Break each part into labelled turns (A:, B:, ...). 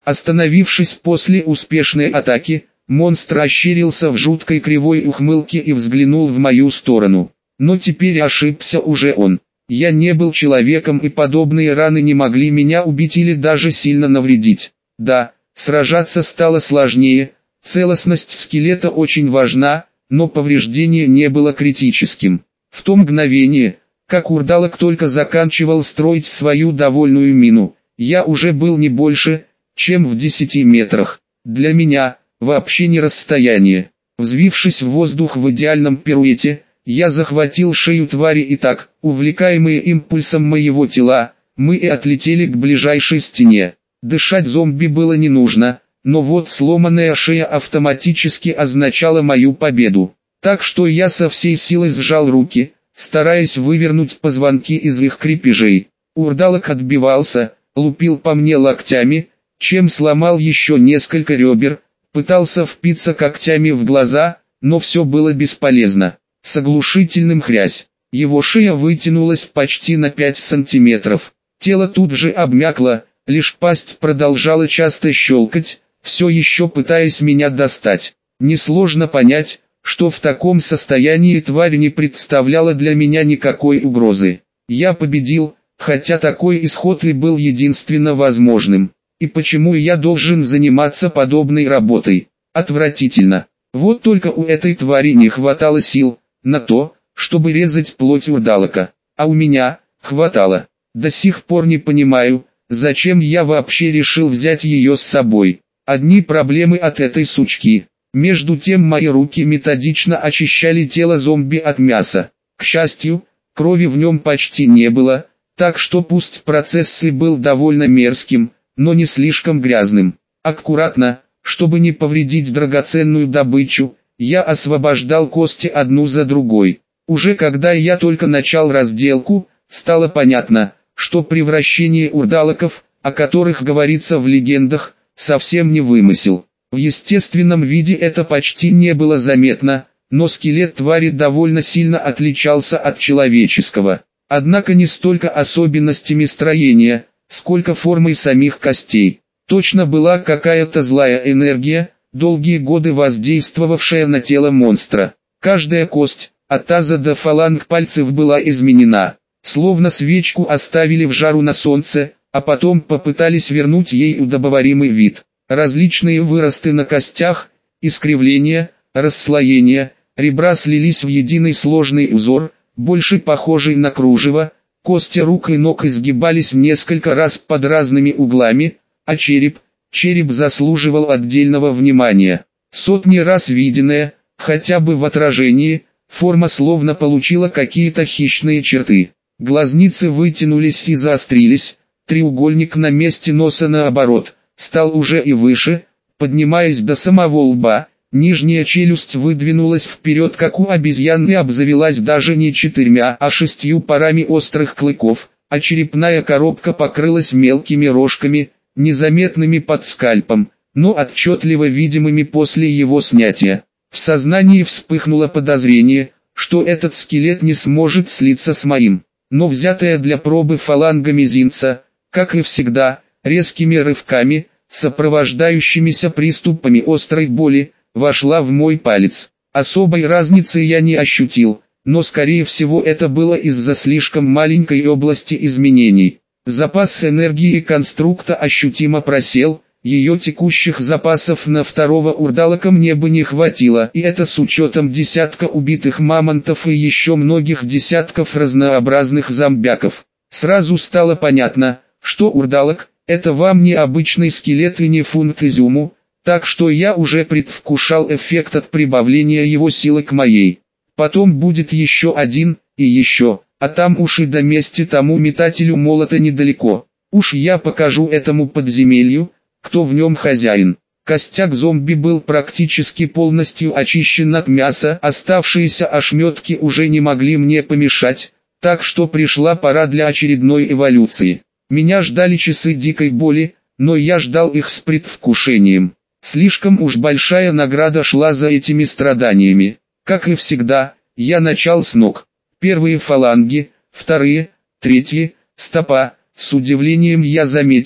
A: Остановившись после успешной атаки, монстр ощерился в жуткой кривой ухмылке и взглянул в мою сторону. Но теперь ошибся уже он. Я не был человеком, и подобные раны не могли меня убить или даже сильно навредить. Да, сражаться стало сложнее, целостность скелета очень важна, но повреждение не было критическим. В то мгновение, как урдалок только заканчивал строить свою довольную мину, я уже был не больше, чем в 10 метрах. Для меня, вообще не расстояние. Взвившись в воздух в идеальном пируэте, я захватил шею твари и так, увлекаемые импульсом моего тела, мы и отлетели к ближайшей стене. Дышать зомби было не нужно, но вот сломанная шея автоматически означала мою победу. Так что я со всей силы сжал руки, стараясь вывернуть позвонки из их крепежей. Урдалок отбивался, лупил по мне локтями, чем сломал еще несколько ребер, пытался впиться когтями в глаза, но все было бесполезно. С оглушительным хрясь, его шея вытянулась почти на 5 сантиметров. Тело тут же обмякло, лишь пасть продолжала часто щелкать, все еще пытаясь меня достать. Несложно понять, что в таком состоянии тварь не представляла для меня никакой угрозы. Я победил, хотя такой исход и был единственно возможным. И почему я должен заниматься подобной работой? Отвратительно. Вот только у этой твари не хватало сил на то, чтобы резать плоть урдалака. А у меня хватало. До сих пор не понимаю, зачем я вообще решил взять ее с собой. Одни проблемы от этой сучки. Между тем мои руки методично очищали тело зомби от мяса. К счастью, крови в нем почти не было, так что пусть процесс и был довольно мерзким, но не слишком грязным. Аккуратно, чтобы не повредить драгоценную добычу, я освобождал кости одну за другой. Уже когда я только начал разделку, стало понятно, что превращение урдалаков, о которых говорится в легендах, совсем не вымысел. В естественном виде это почти не было заметно, но скелет твари довольно сильно отличался от человеческого. Однако не столько особенностями строения, сколько формой самих костей. Точно была какая-то злая энергия, долгие годы воздействовавшая на тело монстра. Каждая кость, от таза до фаланг пальцев была изменена. Словно свечку оставили в жару на солнце, а потом попытались вернуть ей удобоваримый вид. Различные выросты на костях, искривления, расслоения, ребра слились в единый сложный узор, больше похожий на кружево. Кости рук и ног изгибались несколько раз под разными углами, а череп заслуживал отдельного внимания. Сотни раз виденная, хотя бы в отражении, форма словно получила какие-то хищные черты. Глазницы вытянулись и заострились, треугольник на месте носа наоборот, стал уже и выше, поднимаясь до самого лба. Нижняя челюсть выдвинулась вперед, как у обезьяны, и обзавелась даже не 4, а 6 парами острых клыков, а черепная коробка покрылась мелкими рожками, незаметными под скальпом, но отчетливо видимыми после его снятия. В сознании вспыхнуло подозрение, что этот скелет не сможет слиться с моим, но взятая для пробы фаланга мизинца, как и всегда, резкими рывками, сопровождающимися приступами острой боли, вошла в мой палец. Особой разницы я не ощутил, но скорее всего это было из-за слишком маленькой области изменений. Запас энергии конструкта ощутимо просел, ее текущих запасов на второго урдалака мне бы не хватило, и это с учетом десятка убитых мамонтов и еще многих десятков разнообразных зомбяков. Сразу стало понятно, что урдалак – это вам не обычный скелет и не фунт изюму, так что я уже предвкушал эффект от прибавления его силы к моей. Потом будет еще один, и еще, а там уж и до мести тому метателю молота недалеко. Уж я покажу этому подземелью, кто в нем хозяин. Костяк зомби был практически полностью очищен от мяса, оставшиеся ошметки уже не могли мне помешать, так что пришла пора для очередной эволюции. Меня ждали часы дикой боли, но я ждал их с предвкушением. Слишком уж большая награда шла за этими страданиями. Как и всегда, я начал с ног. Первые фаланги, вторые, третьи, стопа. С удивлением я заметил,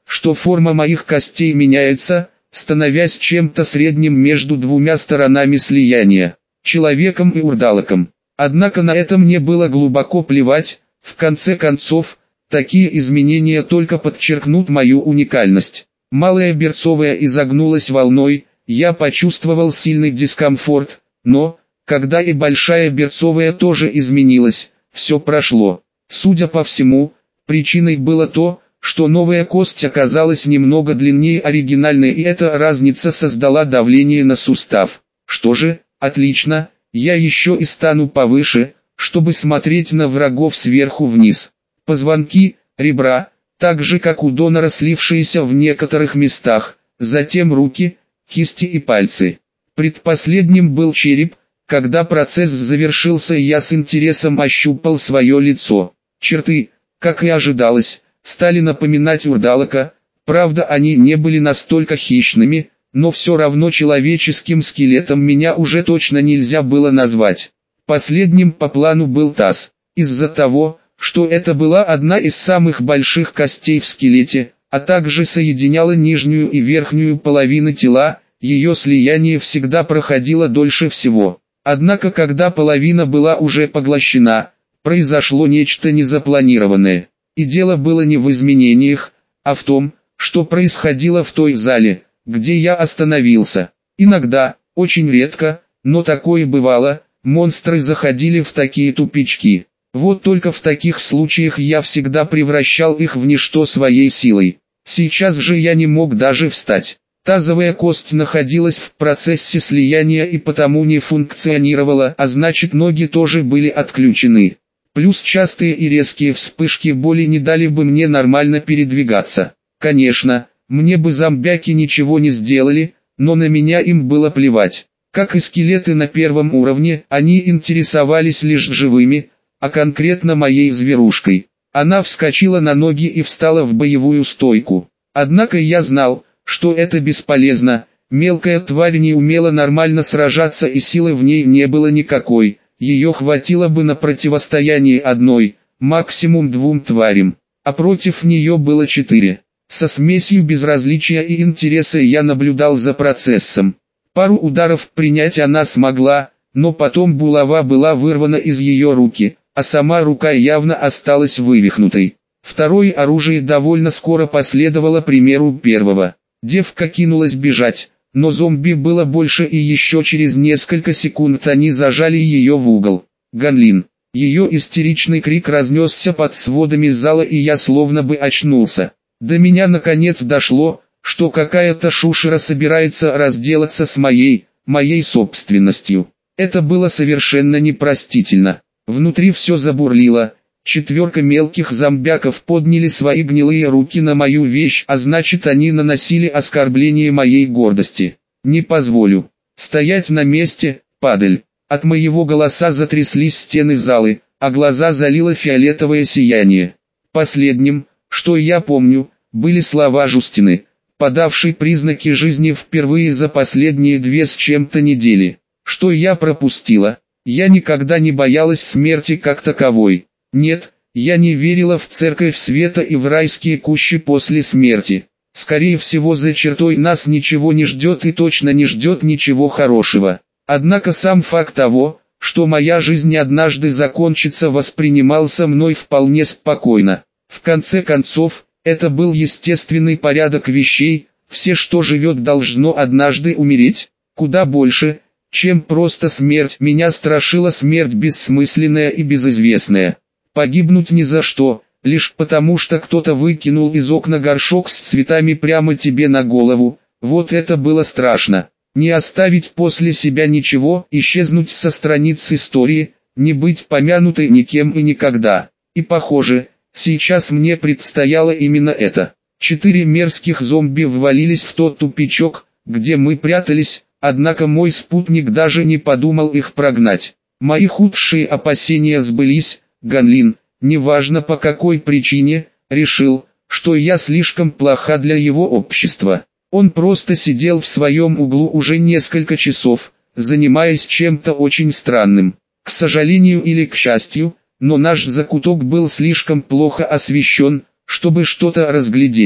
A: что форма моих костей меняется, становясь чем-то средним между двумя сторонами слияния, человеком и урдалаком. Однако на это мне было глубоко плевать, в конце концов, такие изменения только подчеркнут мою уникальность. Малая берцовая изогнулась волной, я почувствовал сильный дискомфорт, но, когда и большая берцовая тоже изменилась, все прошло. Судя по всему, причиной было то, что новая кость оказалась немного длиннее оригинальной, и эта разница создала давление на сустав. Что же, отлично, я еще и стану повыше, чтобы смотреть на врагов сверху вниз. Позвонки, ребра, так же как у донора слившиеся в некоторых местах, затем руки, кисти и пальцы. Предпоследним был череп. Когда процесс завершился, я с интересом ощупал свое лицо. Черты, как и ожидалось, стали напоминать урдалака, правда они не были настолько хищными, но все равно человеческим скелетом меня уже точно нельзя было назвать. Последним по плану был таз. Из-за того, что это была одна из самых больших костей в скелете, а также соединяла нижнюю и верхнюю половины тела, ее слияние всегда проходило дольше всего. Однако когда половина была уже поглощена, произошло нечто незапланированное. И дело было не в изменениях, а в том, что происходило в той зале, где я остановился. Иногда, очень редко, но такое бывало, монстры заходили в такие тупички. Вот только в таких случаях я всегда превращал их в ничто своей силой. Сейчас же я не мог даже встать. Тазовая кость находилась в процессе слияния и потому не функционировала, а значит ноги тоже были отключены. Плюс частые и резкие вспышки боли не дали бы мне нормально передвигаться. Конечно, мне бы зомбяки ничего не сделали, но на меня им было плевать. Как и скелеты на первом уровне, они интересовались лишь живыми, а конкретно моей зверушкой. Она вскочила на ноги и встала в боевую стойку. Однако я знал, что это бесполезно, мелкая тварь не умела нормально сражаться и силы в ней не было никакой, ее хватило бы на противостояние одной, максимум двум тварям, а против нее было 4. Со смесью безразличия и интереса я наблюдал за процессом. Пару ударов принять она смогла, но потом булава была вырвана из ее руки, а сама рука явно осталась вывихнутой. Второе оружие довольно скоро последовало примеру первого. Девка кинулась бежать, но зомби было больше и еще через несколько секунд они зажали ее в угол. Ганлин. Ее истеричный крик разнесся под сводами зала и я словно бы очнулся. До меня наконец дошло, что какая-то шушера собирается разделаться с моей собственностью. Это было совершенно непростительно. Внутри все забурлило. 4 мелких зомбяков подняли свои гнилые руки на мою вещь, а значит они наносили оскорбление моей гордости. Не позволю. Стоять на месте, падаль. От моего голоса затряслись стены залы, а глаза залило фиолетовое сияние. Последним, что я помню, были слова Жустины, подавшей признаки жизни впервые за последние 2 с чем-то недели. Что я пропустила? Я никогда не боялась смерти как таковой. Нет, я не верила в церковь света и в райские кущи после смерти. Скорее всего, за чертой нас ничего не ждет и точно не ждет ничего хорошего. Однако сам факт того, что моя жизнь однажды закончится, воспринимался мной вполне спокойно. В конце концов, это был естественный порядок вещей, все, что живет, должно однажды умереть. Куда больше, чем просто смерть, меня страшила смерть бессмысленная и безызвестная. Погибнуть ни за что, лишь потому что кто-то выкинул из окна горшок с цветами прямо тебе на голову, вот это было страшно. Не оставить после себя ничего, исчезнуть со страниц истории, не быть помянутой никем и никогда. И похоже, сейчас мне предстояло именно это. 4 мерзких зомби ввалились в тот тупичок, где мы прятались, однако мой спутник даже не подумал их прогнать. Мои худшие опасения сбылись. Ганлин, неважно по какой причине, решил, что я слишком плоха для его общества. Он просто сидел в своем углу уже несколько часов, занимаясь чем-то очень странным. К сожалению или к счастью, но наш закуток был слишком плохо освещен, чтобы что-то разглядеть.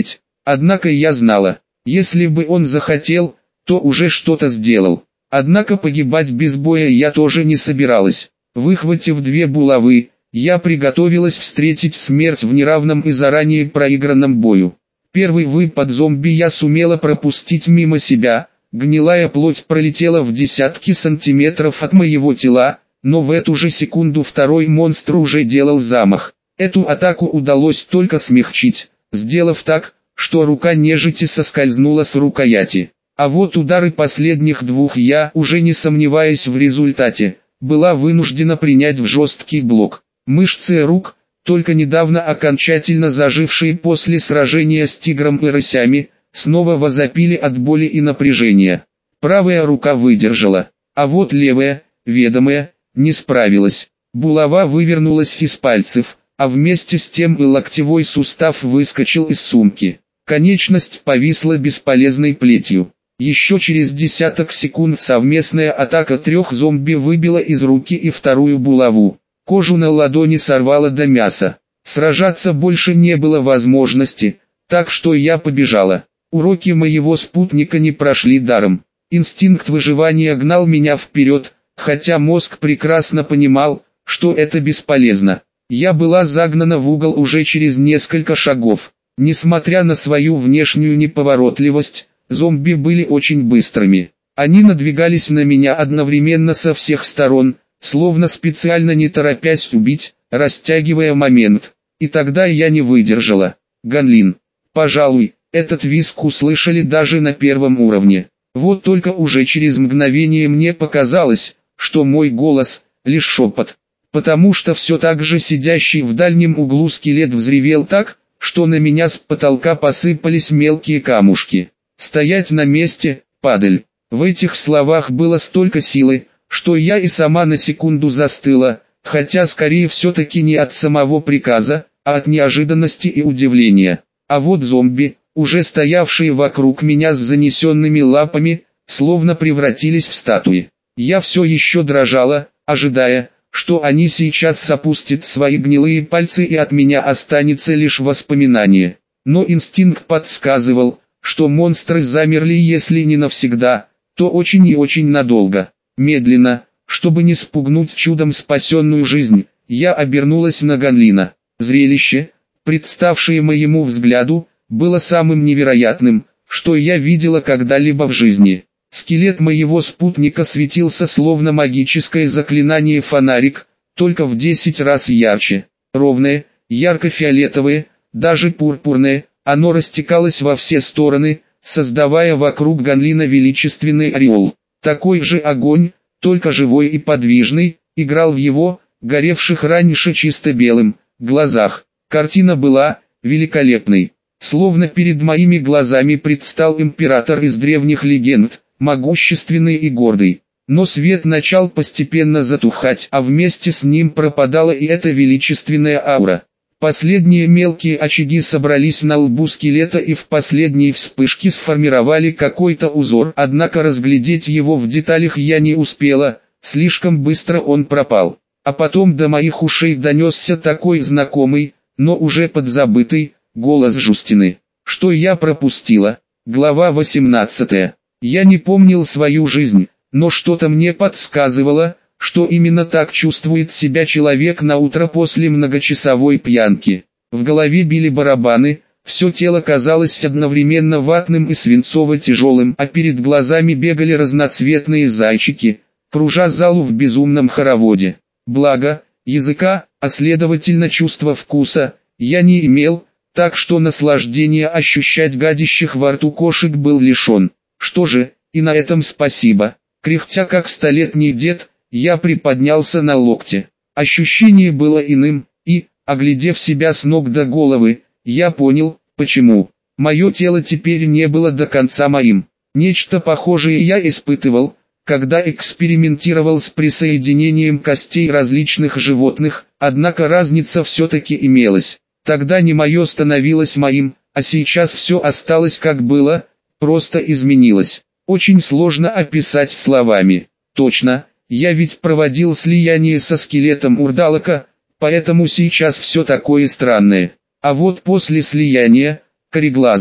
A: Однако я знала, если бы он захотел, то уже что-то сделал. Однако погибать без боя я тоже не собиралась. Выхватив 2 булавы, я приготовилась встретить смерть в неравном и заранее проигранном бою. Первый выпад зомби я сумела пропустить мимо себя, гнилая плоть пролетела в десятки сантиметров от моего тела, но в эту же секунду второй монстр уже делал замах. Эту атаку удалось только смягчить, сделав так, что рука нежити соскользнула с рукояти. А вот удары последних 2 я, уже не сомневаясь в результате, была вынуждена принять в жесткий блок. Мышцы рук, только недавно окончательно зажившие после сражения с тигром и рысями, снова возопили от боли и напряжения. Правая рука выдержала, а вот левая, ведомая, не справилась. Булава вывернулась из пальцев, а вместе с тем и локтевой сустав выскочил из сумки. Конечность повисла бесполезной плетью. Еще через десяток секунд совместная атака 3 зомби выбила из руки и вторую булаву. Кожу на ладони сорвало до мяса. Сражаться больше не было возможности, так что я побежала. Уроки моего спутника не прошли даром. Инстинкт выживания гнал меня вперед, хотя мозг прекрасно понимал, что это бесполезно. Я была загнана в угол уже через несколько шагов. Несмотря на свою внешнюю неповоротливость, зомби были очень быстрыми. Они надвигались на меня одновременно со всех сторон, словно специально не торопясь убить, растягивая момент. И тогда я не выдержала. Ганлин. Пожалуй, этот визг услышали даже на 1 уровне. Вот только уже через мгновение мне показалось, что мой голос — лишь шепот. Потому что все так же сидящий в дальнем углу скелет взревел так, что на меня с потолка посыпались мелкие камушки. «Стоять на месте, падаль!» В этих словах было столько силы, что я и сама на секунду застыла, хотя скорее все-таки не от самого приказа, а от неожиданности и удивления. А вот зомби, уже стоявшие вокруг меня с занесенными лапами, словно превратились в статуи. Я все еще дрожала, ожидая, что они сейчас опустят свои гнилые пальцы и от меня останется лишь воспоминание. Но инстинкт подсказывал, что монстры замерли если не навсегда, то очень и очень надолго. Медленно, чтобы не спугнуть чудом спасенную жизнь, я обернулась на Ганлина. Зрелище, представшее моему взгляду, было самым невероятным, что я видела когда-либо в жизни. Скелет моего спутника светился словно магическое заклинание фонарик, только в 10 раз ярче. Ровное, ярко-фиолетовое, даже пурпурное, оно растекалось во все стороны, создавая вокруг Ганлина величественный ореол. Такой же огонь, только живой и подвижный, играл в его, горевших раньше чисто белым, глазах. Картина была великолепной. Словно перед моими глазами предстал император из древних легенд, могущественный и гордый. Но свет начал постепенно затухать, а вместе с ним пропадала и эта величественная аура. Последние мелкие очаги собрались на лбу скелета и в последней вспышке сформировали какой-то узор, однако разглядеть его в деталях я не успела, слишком быстро он пропал. А потом до моих ушей донесся такой знакомый, но уже подзабытый, голос Жустины. Что я пропустила? Глава 18. Я не помнил свою жизнь, но что-то мне подсказывало, что именно так чувствует себя человек на утро после многочасовой пьянки. В голове били барабаны, все тело казалось одновременно ватным и свинцово-тяжелым, а перед глазами бегали разноцветные зайчики, кружа залу в безумном хороводе. Благо, языка, а следовательно чувства вкуса, я не имел, так что наслаждение ощущать гадящих во рту кошек был лишен. Что же, и на этом спасибо. Кряхтя как столетний дед, я приподнялся на локте. Ощущение было иным, и, оглядев себя с ног до головы, я понял, почему. Мое тело теперь не было до конца моим. Нечто похожее я испытывал, когда экспериментировал с присоединением костей различных животных, однако разница все-таки имелась. Тогда не мое становилось моим, а сейчас все осталось как было, просто изменилось. Очень сложно описать словами. Точно, я ведь проводил слияние со скелетом Урдалака, поэтому сейчас все такое странное. А вот после слияния, кореглазая.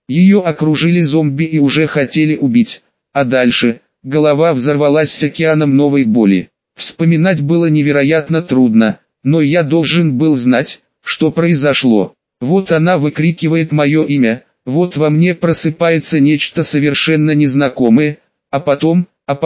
A: Ее окружили зомби и уже хотели убить. А дальше, голова взорвалась океаном новой боли. Вспоминать было невероятно трудно, но я должен был знать, что произошло. Вот она выкрикивает мое имя, вот во мне просыпается нечто совершенно незнакомое, а потом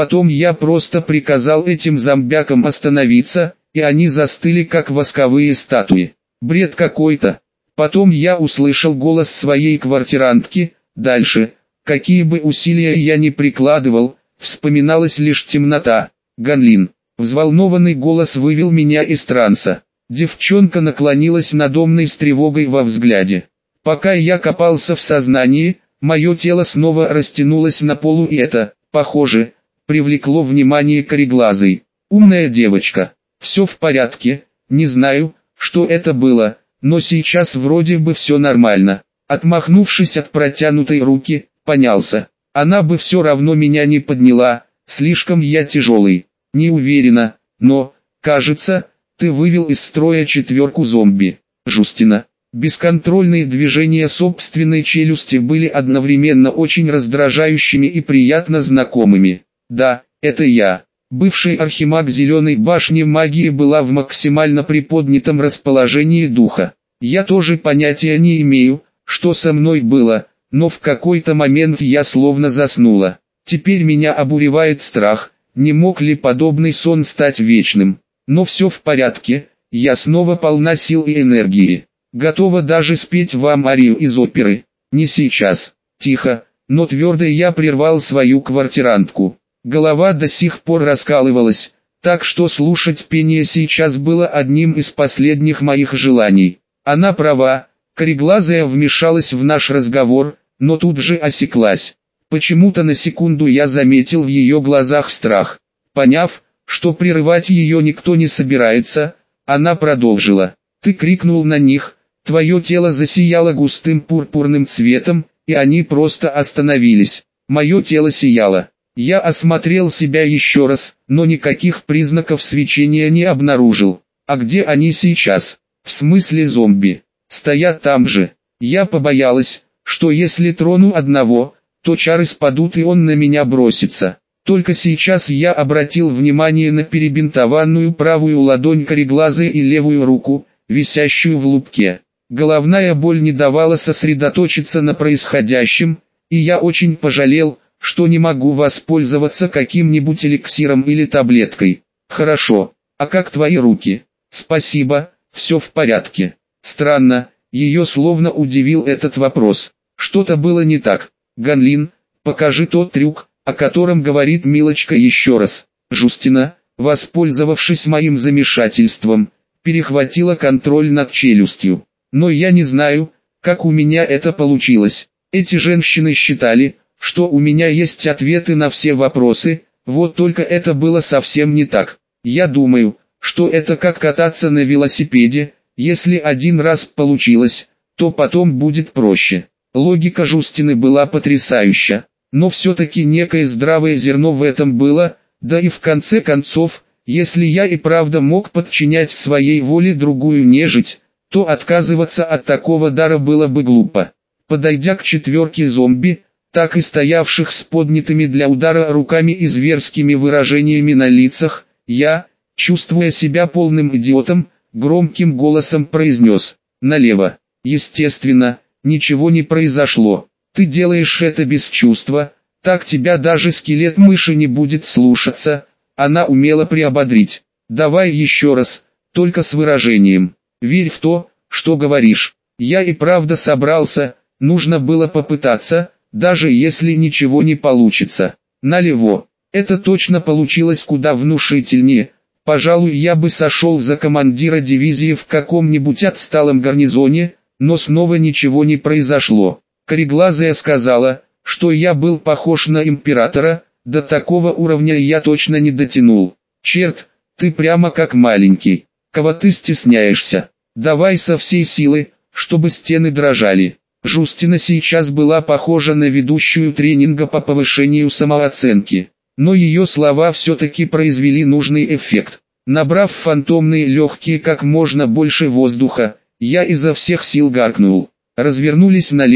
A: я просто приказал этим зомбякам остановиться, и они застыли как восковые статуи. Бред какой-то. Потом я услышал голос своей квартирантки, дальше, какие бы усилия я ни прикладывал, вспоминалась лишь темнота. Ганлин. Взволнованный голос вывел меня из транса. Девчонка наклонилась надо мной с тревогой во взгляде. Пока я копался в сознании, мое тело снова растянулось на полу, и это, похоже, привлекло внимание кореглазой. Умная девочка. Все в порядке, не знаю, что это было, но сейчас вроде бы все нормально. Отмахнувшись от протянутой руки, поднялся. Она бы все равно меня не подняла, слишком я тяжелый. Не уверена, но, кажется, ты вывел из строя 4 зомби. Жустина. Бесконтрольные движения собственной челюсти были одновременно очень раздражающими и приятно знакомыми. Да, это я. Бывший архимаг Зеленой башни магии была в максимально приподнятом расположении духа. Я тоже понятия не имею, что со мной было, но в какой-то момент я словно заснула. Теперь меня обуревает страх, не мог ли подобный сон стать вечным. Но все в порядке, я снова полна сил и энергии. Готова даже спеть вам арию из оперы. Не сейчас. Тихо, но твердо я прервал свою квартирантку. Голова до сих пор раскалывалась, так что слушать пение сейчас было одним из последних моих желаний. Она права, кореглазая вмешалась в наш разговор, но тут же осеклась. Почему-то на секунду я заметил в ее глазах страх. Поняв, что прерывать ее никто не собирается, она продолжила. Ты крикнул на них, твое тело засияло густым пурпурным цветом, и они просто остановились. Мое тело сияло. Я осмотрел себя еще раз, но никаких признаков свечения не обнаружил. А где они сейчас? В смысле зомби? Стоят там же. Я побоялась, что если трону одного, то чары спадут и он на меня бросится. Только сейчас я обратил внимание на перебинтованную правую ладонь кореглазой и левую руку, висящую в лупке. Головная боль не давала сосредоточиться на происходящем, и я очень пожалел, что не могу воспользоваться каким-нибудь эликсиром или таблеткой. Хорошо, а как твои руки? Спасибо, все в порядке. Странно, ее словно удивил этот вопрос. Что-то было не так. Ганлин, покажи тот трюк, о котором говорит Милочка еще раз. Жустина, воспользовавшись моим замешательством, перехватила контроль над челюстью. Но я не знаю, как у меня это получилось. Эти женщины считали, что у меня есть ответы на все вопросы, вот только это было совсем не так. Я думаю, что это как кататься на велосипеде, если один раз получилось, то потом будет проще. Логика Жустины была потрясающая, но все-таки некое здравое зерно в этом было, да и в конце концов, если я и правда мог подчинять своей воле другую нежить, то отказываться от такого дара было бы глупо. Подойдя к 4 зомби, так и стоявших с поднятыми для удара руками и зверскими выражениями на лицах, я, чувствуя себя полным идиотом, громким голосом произнес: «Налево». Естественно, ничего не произошло. Ты делаешь это без чувства, так тебя даже скелет мыши не будет слушаться. Она умела приободрить. Давай еще раз, только с выражением. Верь в то, что говоришь. Я и правда собрался, нужно было попытаться, даже если ничего не получится. Налево. Это точно получилось куда внушительнее. Пожалуй, я бы сошел за командира дивизии в каком-нибудь отсталом гарнизоне, но снова ничего не произошло. Кореглазая сказала, что я был похож на императора, до такого уровня я точно не дотянул. Черт, ты прямо как маленький. Кого ты стесняешься? Давай со всей силы, чтобы стены дрожали. Жустина сейчас была похожа на ведущую тренинга по повышению самооценки. Но ее слова все-таки произвели нужный эффект. Набрав в фантомные легкие как можно больше воздуха, я изо всех сил гаркнул. Развернулись налево,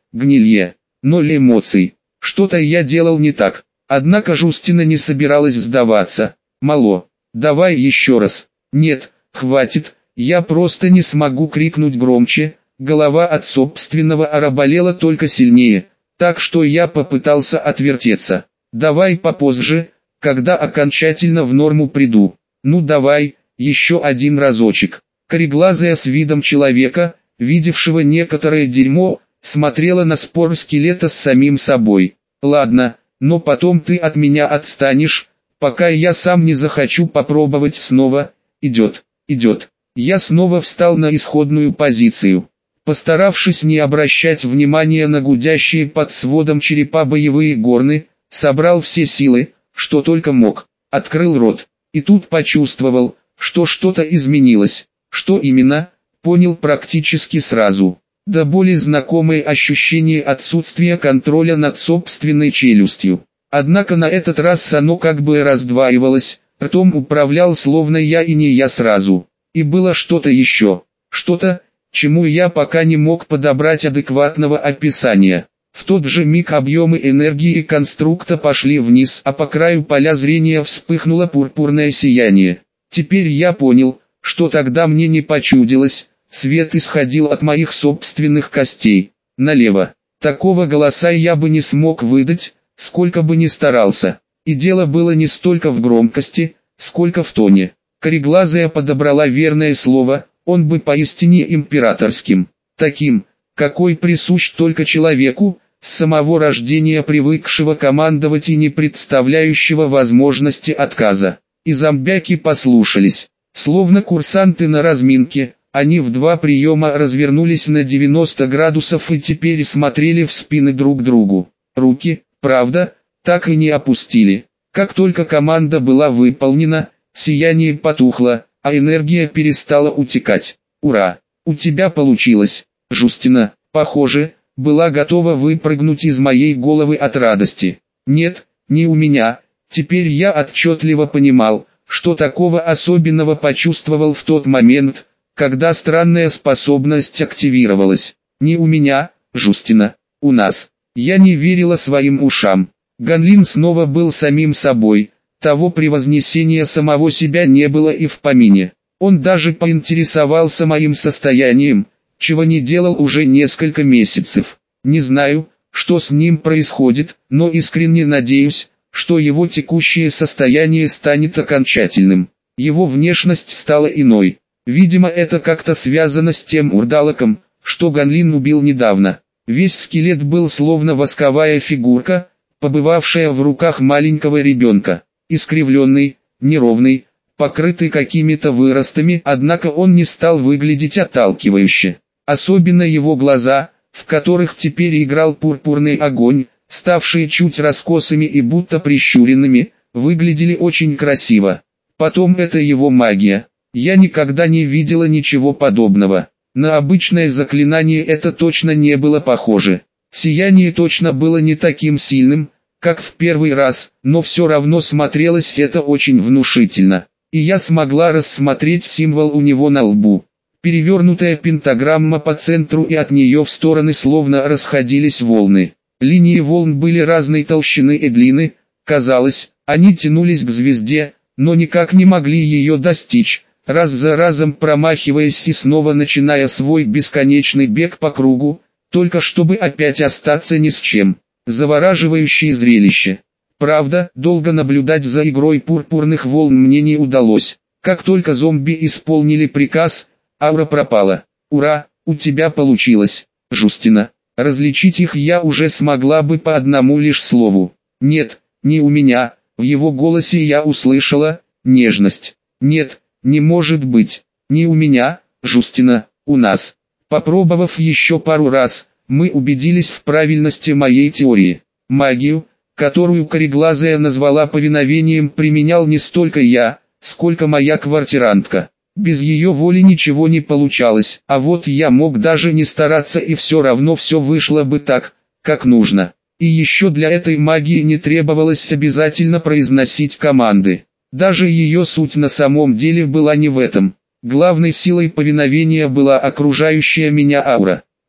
A: гнилье, ноль эмоций. Что-то я делал не так. Однако Жустина не собиралась сдаваться. Мало, давай еще раз. Нет, хватит, я просто не смогу крикнуть громче. Голова от собственного ора болела только сильнее, так что я попытался отвертеться. Давай попозже, когда окончательно в норму приду. Ну давай, еще один разочек. Кореглазая с видом человека, видевшего некоторое дерьмо, смотрела на спор скелета с самим собой. Ладно, но потом ты от меня отстанешь, пока я сам не захочу попробовать снова. Идет, идет. Я снова встал на исходную позицию. Постаравшись не обращать внимания на гудящие под сводом черепа боевые горны, собрал все силы, что только мог, открыл рот. И тут почувствовал, что что-то изменилось. Что именно, понял практически сразу. До боли знакомое ощущение отсутствия контроля над собственной челюстью. Однако на этот раз оно как бы раздваивалось, ртом управлял словно я и не я сразу. И было что-то еще, что-то, чему я пока не мог подобрать адекватного описания. В тот же миг объемы энергии конструкта пошли вниз, а по краю поля зрения вспыхнуло пурпурное сияние. Теперь я понял, что тогда мне не почудилось, свет исходил от моих собственных костей. Налево. Такого голоса я бы не смог выдать, сколько бы ни старался. И дело было не столько в громкости, сколько в тоне. Кореглазая подобрала верное слово, он бы поистине императорским. Таким, какой присущ только человеку, с самого рождения привыкшего командовать и не представляющего возможности отказа. И зомбяки послушались. Словно курсанты на разминке, они в два приема развернулись на 90 градусов и теперь смотрели в спины друг другу. Руки, правда, так и не опустили. Как только команда была выполнена, сияние потухло, а энергия перестала утекать. Ура! У тебя получилось, Жустина, похоже, была готова выпрыгнуть из моей головы от радости. Нет, не у меня. Теперь я отчетливо понимал, что такого особенного почувствовал в тот момент, когда странная способность активировалась. Не у меня, Жустина, у нас. Я не верила своим ушам. Ганлин снова был самим собой, того превознесения самого себя не было и в помине. Он даже поинтересовался моим состоянием, чего не делал уже несколько месяцев. Не знаю, что с ним происходит, но искренне надеюсь, что его текущее состояние станет окончательным. Его внешность стала иной. Видимо, это как-то связано с тем урдалаком, что Ганлин убил недавно. Весь скелет был словно восковая фигурка, побывавшая в руках маленького ребенка. Искривленный, неровный, покрытый какими-то выростами, однако он не стал выглядеть отталкивающе. Особенно его глаза, в которых теперь играл пурпурный огонь, ставшие чуть раскосыми и будто прищуренными, выглядели очень красиво. Потом это его магия. Я никогда не видела ничего подобного. На обычное заклинание это точно не было похоже. Сияние точно было не таким сильным, как в первый раз, но все равно смотрелось это очень внушительно. И я смогла рассмотреть символ у него на лбу. Перевернутая пентаграмма по центру, и от нее в стороны словно расходились волны. Линии волн были разной толщины и длины, казалось, они тянулись к звезде, но никак не могли ее достичь, раз за разом промахиваясь и снова начиная свой бесконечный бег по кругу, только чтобы опять остаться ни с чем. Завораживающее зрелище. Правда, долго наблюдать за игрой пурпурных волн мне не удалось. Как только зомби исполнили приказ, аура пропала. Ура, у тебя получилось, Жустина. Различить их я уже смогла бы по одному лишь слову. Нет, не у меня. В его голосе я услышала нежность. Нет, не может быть. Не у меня, Жустина, у нас. Попробовав еще пару раз, мы убедились в правильности моей теории. Магию, которую кореглазая назвала повиновением, применял не столько я, сколько моя квартирантка. Без ее воли ничего не получалось, а вот я мог даже не стараться, и все равно все вышло бы так, как нужно. И еще для этой магии не требовалось обязательно произносить команды. Даже ее суть на самом деле была не в этом. Главной силой повиновения была окружающая меня аура.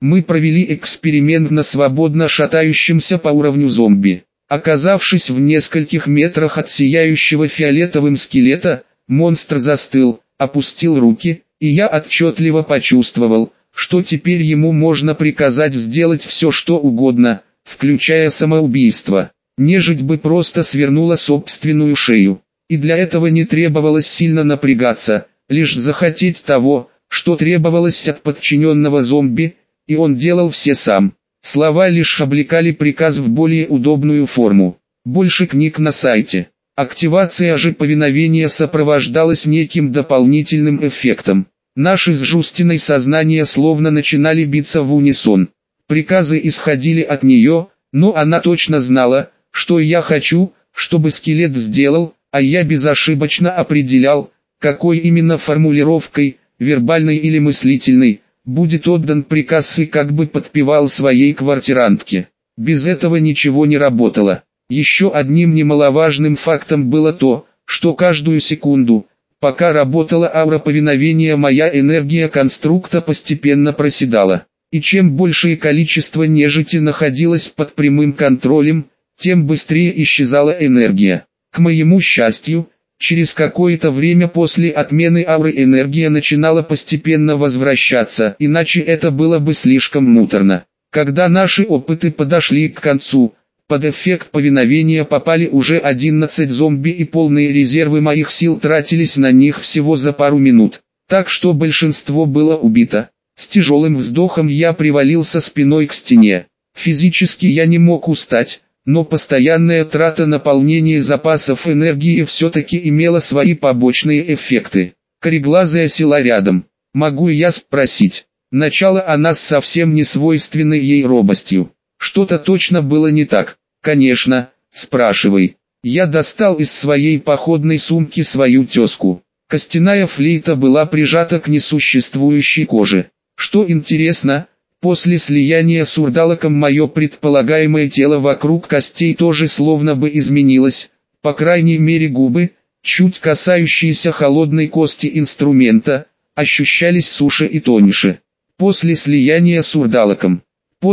A: Мы провели эксперимент на свободно шатающемся по уровню зомби. Оказавшись в нескольких метрах от сияющего фиолетовым скелета, монстр застыл, опустил руки, и я отчетливо почувствовал, что теперь ему можно приказать сделать все что угодно, включая самоубийство. Нежить бы просто свернула собственную шею. И для этого не требовалось сильно напрягаться, лишь захотеть того, что требовалось от подчиненного зомби, и он делал все сам. Слова лишь облекали приказ в более удобную форму. Больше книг на сайте. Активация же повиновения сопровождалась неким дополнительным эффектом. Наши с Жустиной сознания словно начинали биться в унисон. Приказы исходили от нее, но она точно знала, что я хочу, чтобы скелет сделал, а я безошибочно определял, какой именно формулировкой, вербальной или мыслительной, будет отдан приказ и как бы подпевал своей квартирантке. Без этого ничего не работало. Еще одним немаловажным фактом было то, что каждую секунду, пока работала аура повиновения, моя энергия конструкта постепенно проседала. И чем большее количество нежити находилось под прямым контролем, тем быстрее исчезала энергия. К моему счастью, через какое-то время после отмены ауры энергия начинала постепенно возвращаться, иначе это было бы слишком муторно. Когда наши опыты подошли к концу, под эффект повиновения попали уже 11 зомби, и полные резервы моих сил тратились на них всего за пару минут, так что большинство было убито. С тяжелым вздохом я привалился спиной к стене. Физически я не мог устать, но постоянная трата наполнения запасов энергии все-таки имела свои побочные эффекты. Кореглазая села рядом. «Могу я спросить?» Начала она с совсем не свойственной ей робостью. Что-то точно было не так. «Конечно, спрашивай». Я достал из своей походной сумки свою теску. Костяная флейта была прижата к несуществующей коже. Что интересно, после слияния с урдалаком мое предполагаемое тело вокруг костей тоже словно бы изменилось, по крайней мере губы, чуть касающиеся холодной кости инструмента, ощущались суше и тоньше. После слияния с урдалаком.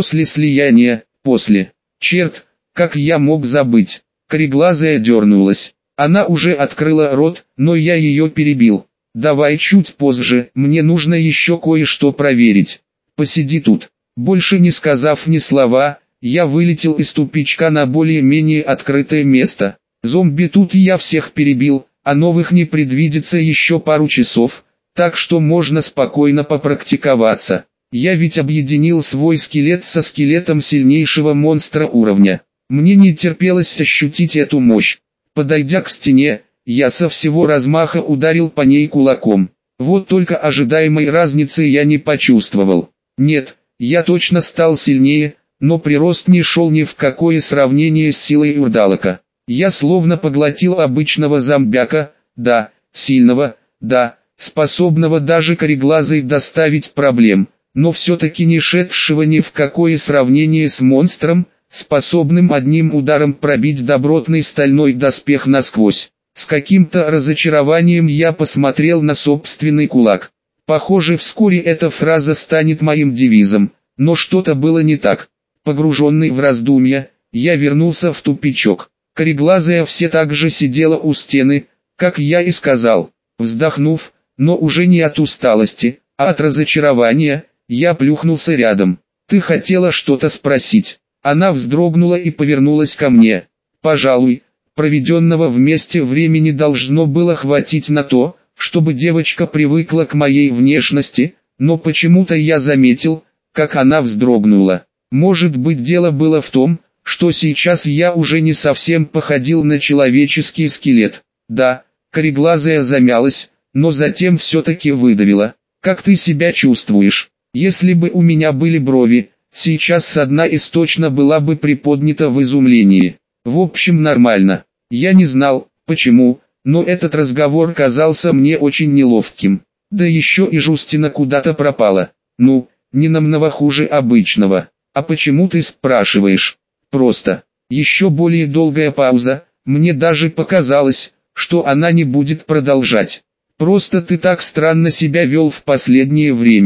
A: Черт, как я мог забыть. Кореглазая дернулась. Она уже открыла рот, но я ее перебил. «Давай чуть позже, мне нужно еще кое-что проверить. Посиди тут». Больше не сказав ни слова, я вылетел из тупичка на более-менее открытое место. Зомби тут я всех перебил, а новых не предвидится еще пару часов, так что можно спокойно попрактиковаться. Я ведь объединил свой скелет со скелетом сильнейшего монстра уровня. Мне не терпелось ощутить эту мощь. Подойдя к стене, я со всего размаха ударил по ней кулаком. Вот только ожидаемой разницы я не почувствовал. Нет, я точно стал сильнее, но прирост не шел ни в какое сравнение с силой урдалака. Я словно поглотил обычного зомбяка, да, сильного, да, способного даже кореглазой доставить проблем, но все-таки не шедшего ни в какое сравнение с монстром, способным одним ударом пробить добротный стальной доспех насквозь. С каким-то разочарованием я посмотрел на собственный кулак. Похоже, вскоре эта фраза станет моим девизом, но что-то было не так. Погруженный в раздумья, я вернулся в тупичок. Кореглазая все так же сидела у стены, как я и сказал. Вздохнув, но уже не от усталости, а от разочарования, я плюхнулся рядом. «Ты хотела что-то спросить?» Она вздрогнула и повернулась ко мне. Пожалуй, проведенного вместе времени должно было хватить на то, чтобы девочка привыкла к моей внешности, но почему-то я заметил, как она вздрогнула. Может быть, дело было в том, что сейчас я уже не совсем походил на человеческий скелет. Да, кореглазая замялась, но затем все-таки выдавила. «Как ты себя чувствуешь? Если бы у меня были брови, сейчас одна из точно была бы приподнята в изумлении. В общем, нормально». Я не знал, почему, но этот разговор казался мне очень неловким. Да еще и Жустина куда-то пропала. Ну, не намного хуже обычного. «А почему ты спрашиваешь?» «Просто». Еще более долгая пауза, мне даже показалось, что она не будет продолжать. «Просто ты так странно себя вел в последнее время».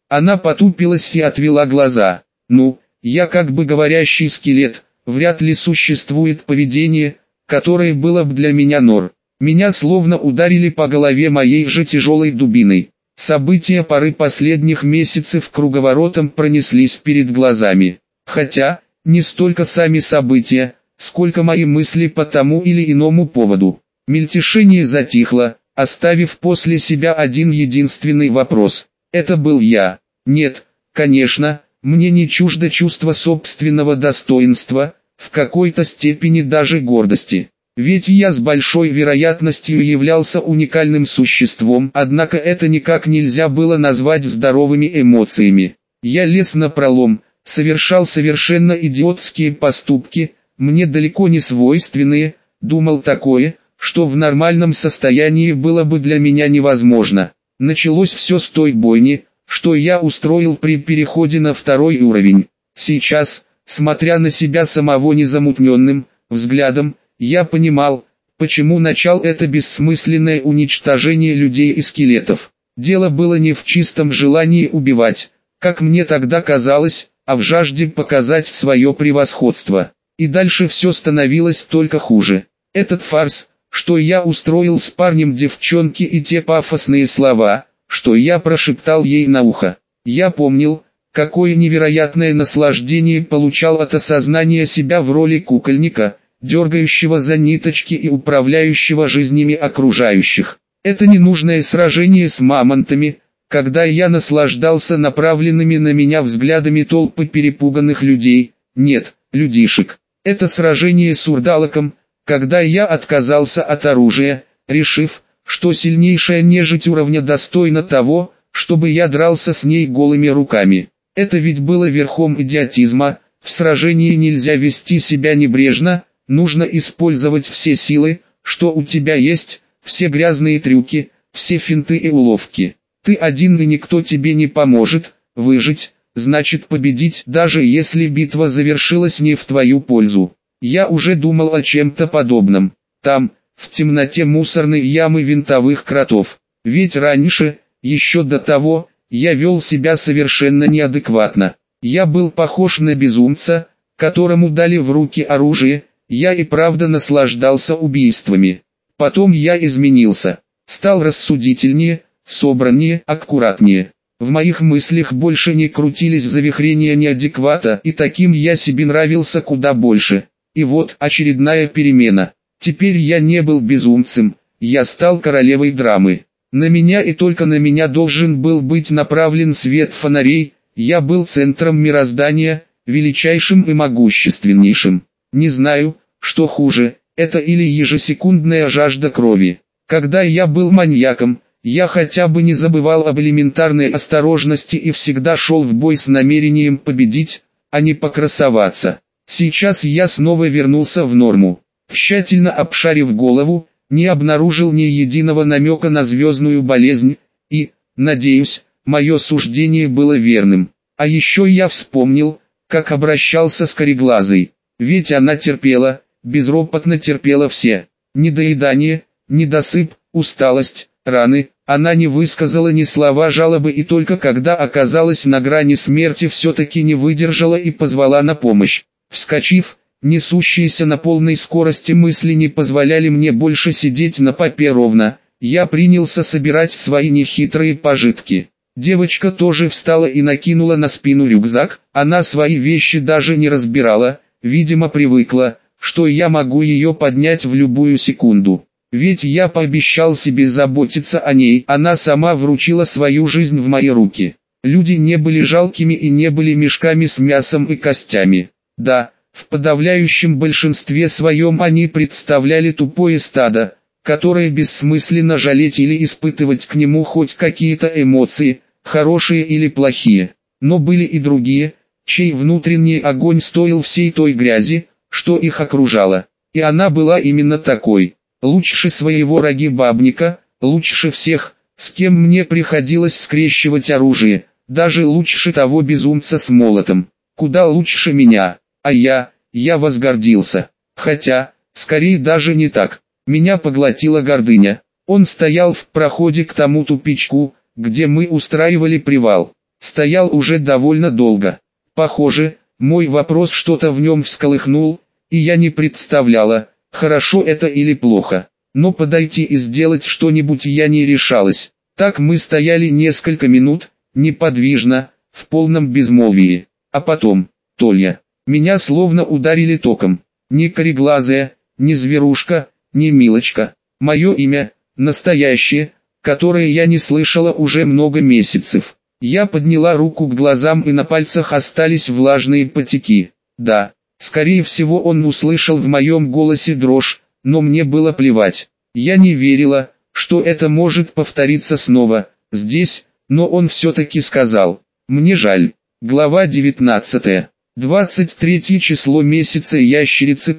A: Она потупилась и отвела глаза. Ну, я как бы говорящий скелет, вряд ли существует поведение, которое было бы для меня норм. Меня словно ударили по голове моей же тяжелой дубиной. События поры последних месяцев круговоротом пронеслись перед глазами. Хотя, не столько сами события, сколько мои мысли по тому или иному поводу. Мельтешение затихло, оставив после себя один единственный вопрос. Это был я. Нет, конечно, мне не чуждо чувство собственного достоинства, в какой-то степени даже гордости. Ведь я с большой вероятностью являлся уникальным существом, однако это никак нельзя было назвать здоровыми эмоциями. Я лез напролом, совершал совершенно идиотские поступки, мне далеко не свойственные, думал такое, что в нормальном состоянии было бы для меня невозможно. Началось все с той бойни, что я устроил при переходе на второй уровень. Сейчас, смотря на себя самого незамутненным взглядом, я понимал, почему начал это бессмысленное уничтожение людей и скелетов. Дело было не в чистом желании убивать, как мне тогда казалось, а в жажде показать свое превосходство. И дальше все становилось только хуже. Этот фарс, что я устроил с парнем девчонки, и те пафосные слова, что я прошептал ей на ухо. Я помнил, какое невероятное наслаждение получал от осознания себя в роли кукольника, дергающего за ниточки и управляющего жизнями окружающих. Это ненужное сражение с мамонтами, когда я наслаждался направленными на меня взглядами толпы перепуганных людей, нет, людишек. Это сражение с урдалаком, когда я отказался от оружия, решив, что сильнейшая нежить уровня достойна того, чтобы я дрался с ней голыми руками. Это ведь было верхом идиотизма, в сражении нельзя вести себя небрежно, нужно использовать все силы, что у тебя есть, все грязные трюки, все финты и уловки. Ты один и никто тебе не поможет, выжить, значит победить, даже если битва завершилась не в твою пользу. Я уже думал о чем-то подобном. Там, в темноте мусорной ямы винтовых кротов. Ведь раньше, еще до того, я вел себя совершенно неадекватно. Я был похож на безумца, которому дали в руки оружие, я и правда наслаждался убийствами. Потом я изменился, стал рассудительнее, собраннее, аккуратнее. В моих мыслях больше не крутились завихрения неадеквата, и таким я себе нравился куда больше. И вот очередная перемена. Теперь я не был безумцем, я стал королевой драмы. На меня и только на меня должен был быть направлен свет фонарей, я был центром мироздания, величайшим и могущественнейшим. Не знаю, что хуже, это или ежесекундная жажда крови. Когда я был маньяком, я хотя бы не забывал об элементарной осторожности и всегда шел в бой с намерением победить, а не покрасоваться. Сейчас я снова вернулся в норму. Тщательно обшарив голову, не обнаружил ни единого намека на звездную болезнь, и, надеюсь, мое суждение было верным. А еще я вспомнил, как обращался с Кореглазой. Ведь она терпела, безропотно терпела все. Недоедание, недосып, усталость, раны. Она не высказала ни слова жалобы, и только когда оказалась на грани смерти, все-таки не выдержала и позвала на помощь. Вскочив, несущиеся на полной скорости мысли не позволяли мне больше сидеть на попе ровно. Я принялся собирать свои нехитрые пожитки. Девочка тоже встала и накинула на спину рюкзак. Она свои вещи даже не разбирала, видимо привыкла, что я могу ее поднять в любую секунду. Ведь я пообещал себе заботиться о ней. Она сама вручила свою жизнь в мои руки. Люди не были жалкими и не были мешками с мясом и костями. Да, в подавляющем большинстве своем они представляли тупое стадо, которое бессмысленно жалеть или испытывать к нему хоть какие-то эмоции, хорошие или плохие. Но были и другие, чей внутренний огонь стоил всей той грязи, что их окружало. И она была именно такой. Лучше своего Раги-бабника, лучше всех, с кем мне приходилось скрещивать оружие, даже лучше того безумца с молотом. Куда лучше меня. А я возгордился. Хотя, скорее даже не так. Меня поглотила гордыня. Он стоял в проходе к тому тупичку, где мы устраивали привал. Стоял уже довольно долго. Похоже, мой вопрос что-то в нем всколыхнул, и я не представляла, хорошо это или плохо. Но подойти и сделать что-нибудь я не решалась. Так мы стояли несколько минут, неподвижно, в полном безмолвии. А потом, Толя, меня словно ударили током. Ни кореглазая, ни зверушка, ни милочка. Мое имя, настоящее, которое я не слышала уже много месяцев. Я подняла руку к глазам, и на пальцах остались влажные потеки. Да, скорее всего он услышал в моем голосе дрожь, но мне было плевать. Я не верила, что это может повториться снова, здесь, но он все-таки сказал: «Мне жаль». Глава 19. 23 число месяца ящерицы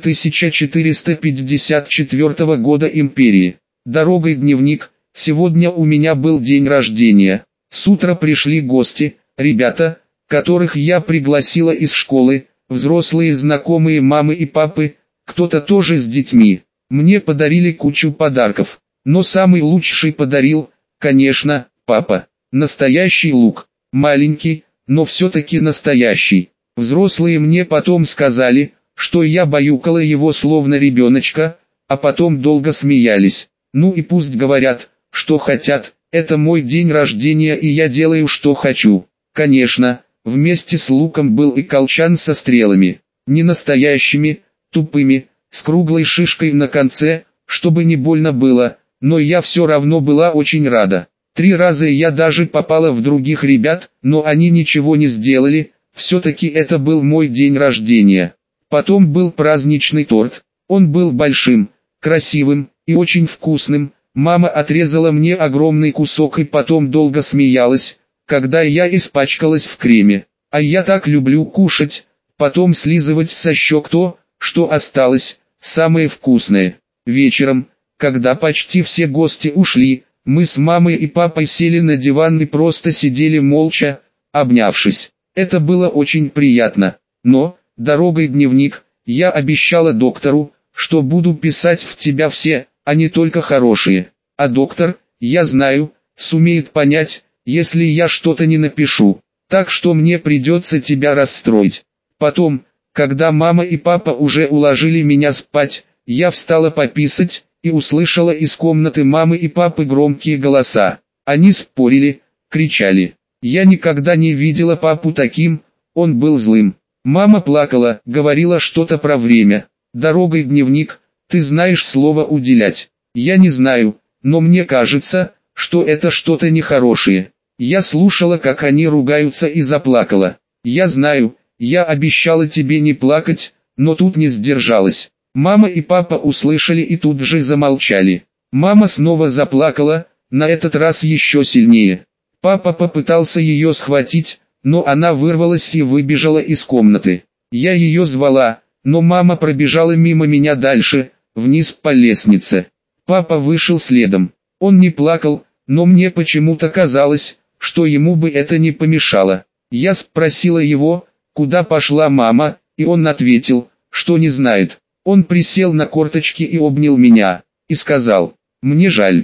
A: 1454 года империи. Дорогой дневник. Сегодня у меня был день рождения. С утра пришли гости, ребята, которых я пригласила из школы, взрослые знакомые мамы и папы, кто-то тоже с детьми. Мне подарили кучу подарков, но самый лучший подарил, конечно, папа. Настоящий лук. Маленький, но все-таки настоящий. Взрослые мне потом сказали, что я баюкала его словно ребеночка, а потом долго смеялись. Ну и пусть говорят, что хотят, это мой день рождения и я делаю что хочу. Конечно, вместе с луком был и колчан со стрелами. Не настоящими, тупыми, с круглой шишкой на конце, чтобы не больно было, но я все равно была очень рада. 3 раза я даже попала в других ребят, но они ничего не сделали, все-таки это был мой день рождения. Потом был праздничный торт, он был большим, красивым и очень вкусным. Мама отрезала мне огромный кусок и потом долго смеялась, когда я испачкалась в креме. А я так люблю кушать, потом слизывать со щек то, что осталось, самое вкусное. Вечером, когда почти все гости ушли, мы с мамой и папой сели на диван и просто сидели молча, обнявшись. Это было очень приятно. Но, дорогой дневник, я обещала доктору, что буду писать в тебя все, а не только хорошие. А доктор, я знаю, сумеет понять, если я что-то не напишу. Так что мне придется тебя расстроить. Потом, когда мама и папа уже уложили меня спать, я встала пописать, и услышала из комнаты мамы и папы громкие голоса. Они спорили, кричали. Я никогда не видела папу таким, он был злым. Мама плакала, говорила что-то про время. Дорогой дневник, ты знаешь слово уделять. Я не знаю, но мне кажется, что это что-то нехорошее. Я слушала, как они ругаются, и заплакала. Я знаю, я обещала тебе не плакать, но тут не сдержалась. Мама и папа услышали и тут же замолчали. Мама снова заплакала, на этот раз еще сильнее. Папа попытался ее схватить, но она вырвалась и выбежала из комнаты. Я ее звала, но мама пробежала мимо меня дальше, вниз по лестнице. Папа вышел следом. Он не плакал, но мне почему-то казалось, что ему бы это не помешало. Я спросила его, куда пошла мама, и он ответил, что не знает. Он присел на корточки и обнял меня, и сказал: «Мне жаль».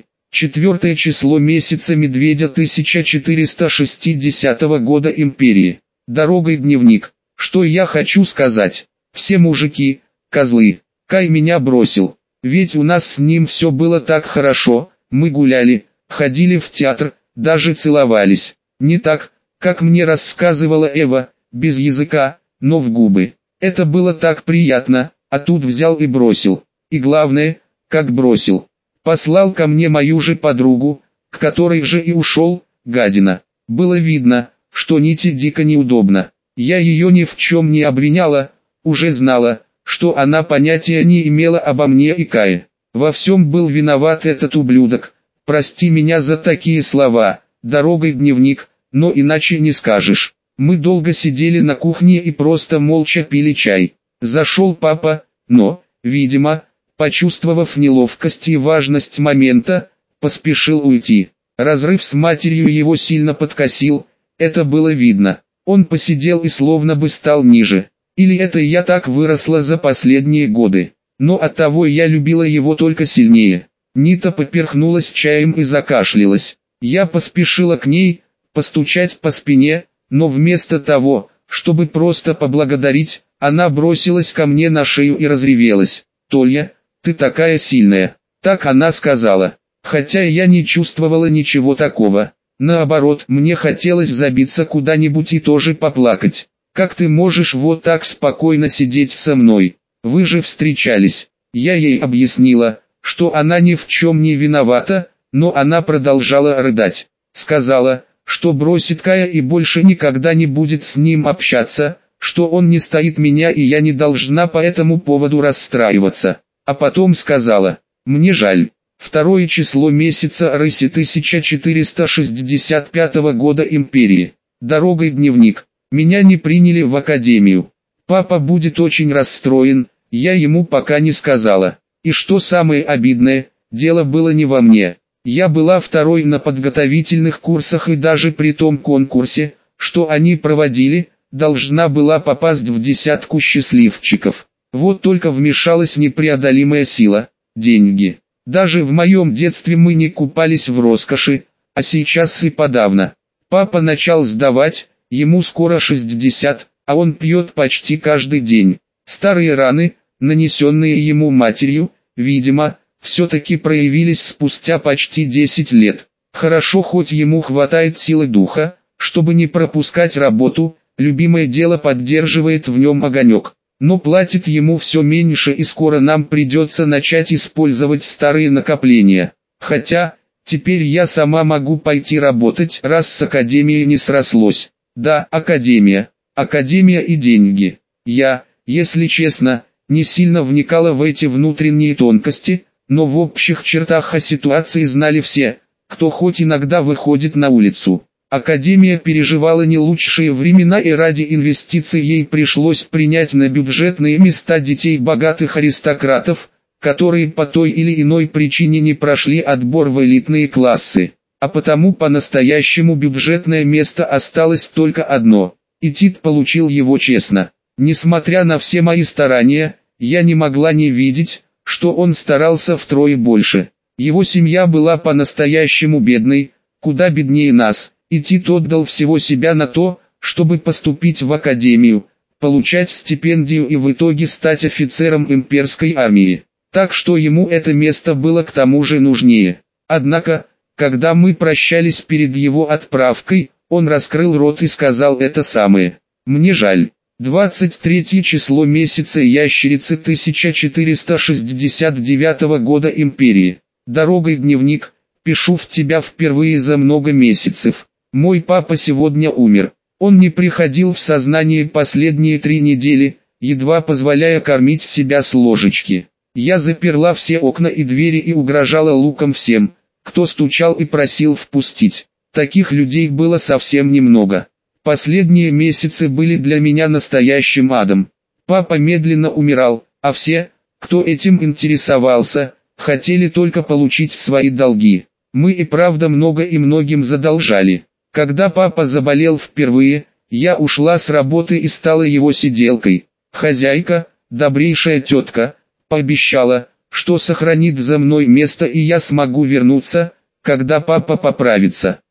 A: 4 число месяца медведя 1460 года империи. Дорогой дневник. Что я хочу сказать? Все мужики, козлы. Кай меня бросил. Ведь у нас с ним все было так хорошо, мы гуляли, ходили в театр, даже целовались. Не так, как мне рассказывала Эва, без языка, но в губы. Это было так приятно, а тут взял и бросил. И главное, как бросил. Послал ко мне мою же подругу, к которой же и ушел, гадина. Было видно, что Ните дико неудобно. Я ее ни в чем не обвиняла, уже знала, что она понятия не имела обо мне и Кае. Во всем был виноват этот ублюдок. Прости меня за такие слова, дорогой дневник, но иначе не скажешь. Мы долго сидели на кухне и просто молча пили чай. Зашел папа, но, видимо, почувствовав неловкость и важность момента, поспешил уйти. Разрыв с матерью его сильно подкосил, это было видно. Он посидел и словно бы стал ниже. Или это я так выросла за последние годы. Но оттого я любила его только сильнее. Нита поперхнулась чаем и закашлялась. Я поспешила к ней, постучать по спине, но вместо того, чтобы просто поблагодарить, она бросилась ко мне на шею и разревелась. «Толя, ты такая сильная», — так она сказала. Хотя я не чувствовала ничего такого. Наоборот, мне хотелось забиться куда-нибудь и тоже поплакать. «Как ты можешь вот так спокойно сидеть со мной? Вы же встречались». Я ей объяснила, что она ни в чем не виновата, но она продолжала рыдать. Сказала, что бросит Кая и больше никогда не будет с ним общаться, что он не стоит меня и я не должна по этому поводу расстраиваться. А потом сказала: «Мне жаль». 2 число месяца Рыси 1465 года империи. Дорогой дневник. Меня не приняли в академию. Папа будет очень расстроен, я ему пока не сказала. И что самое обидное, дело было не во мне. Я была второй на подготовительных курсах и даже при том конкурсе, что они проводили, должна была попасть в десятку счастливчиков. Вот только вмешалась непреодолимая сила – деньги. Даже в моем детстве мы не купались в роскоши, а сейчас и подавно. Папа начал сдавать, ему скоро 60, а он пьет почти каждый день. Старые раны, нанесенные ему матерью, видимо, все-таки проявились спустя почти 10 лет. Хорошо, хоть ему хватает силы духа, чтобы не пропускать работу, любимое дело поддерживает в нем огонек. Но платит ему все меньше и скоро нам придется начать использовать старые накопления. Хотя, теперь я сама могу пойти работать, раз с академией не срослось. Да, академия. Академия и деньги. Я, если честно, не сильно вникала в эти внутренние тонкости, но в общих чертах о ситуации знали все, кто хоть иногда выходит на улицу. Академия переживала не лучшие времена и ради инвестиций ей пришлось принять на бюджетные места детей богатых аристократов, которые по той или иной причине не прошли отбор в элитные классы. А потому по-настоящему бюджетное место осталось только одно, и Тит получил его честно. Несмотря на все мои старания, я не могла не видеть, что он старался втрое больше. Его семья была по-настоящему бедной, куда беднее нас. И Тит отдал всего себя на то, чтобы поступить в академию, получать стипендию и в итоге стать офицером имперской армии. Так что ему это место было к тому же нужнее. Однако, когда мы прощались перед его отправкой, он раскрыл рот и сказал это самое: «Мне жаль». 23 число месяца Ящерицы 1469 года империи. Дорогой дневник, пишу в тебя впервые за много месяцев. Мой папа сегодня умер. Он не приходил в сознание последние 3 недели, едва позволяя кормить себя с ложечки. Я заперла все окна и двери и угрожала луком всем, кто стучал и просил впустить. Таких людей было совсем немного. Последние месяцы были для меня настоящим адом. Папа медленно умирал, а все, кто этим интересовался, хотели только получить свои долги. Мы и правда много и многим задолжали. Когда папа заболел впервые, я ушла с работы и стала его сиделкой. Хозяйка, добрейшая тетка, пообещала, что сохранит за мной место и я смогу вернуться, когда папа поправится.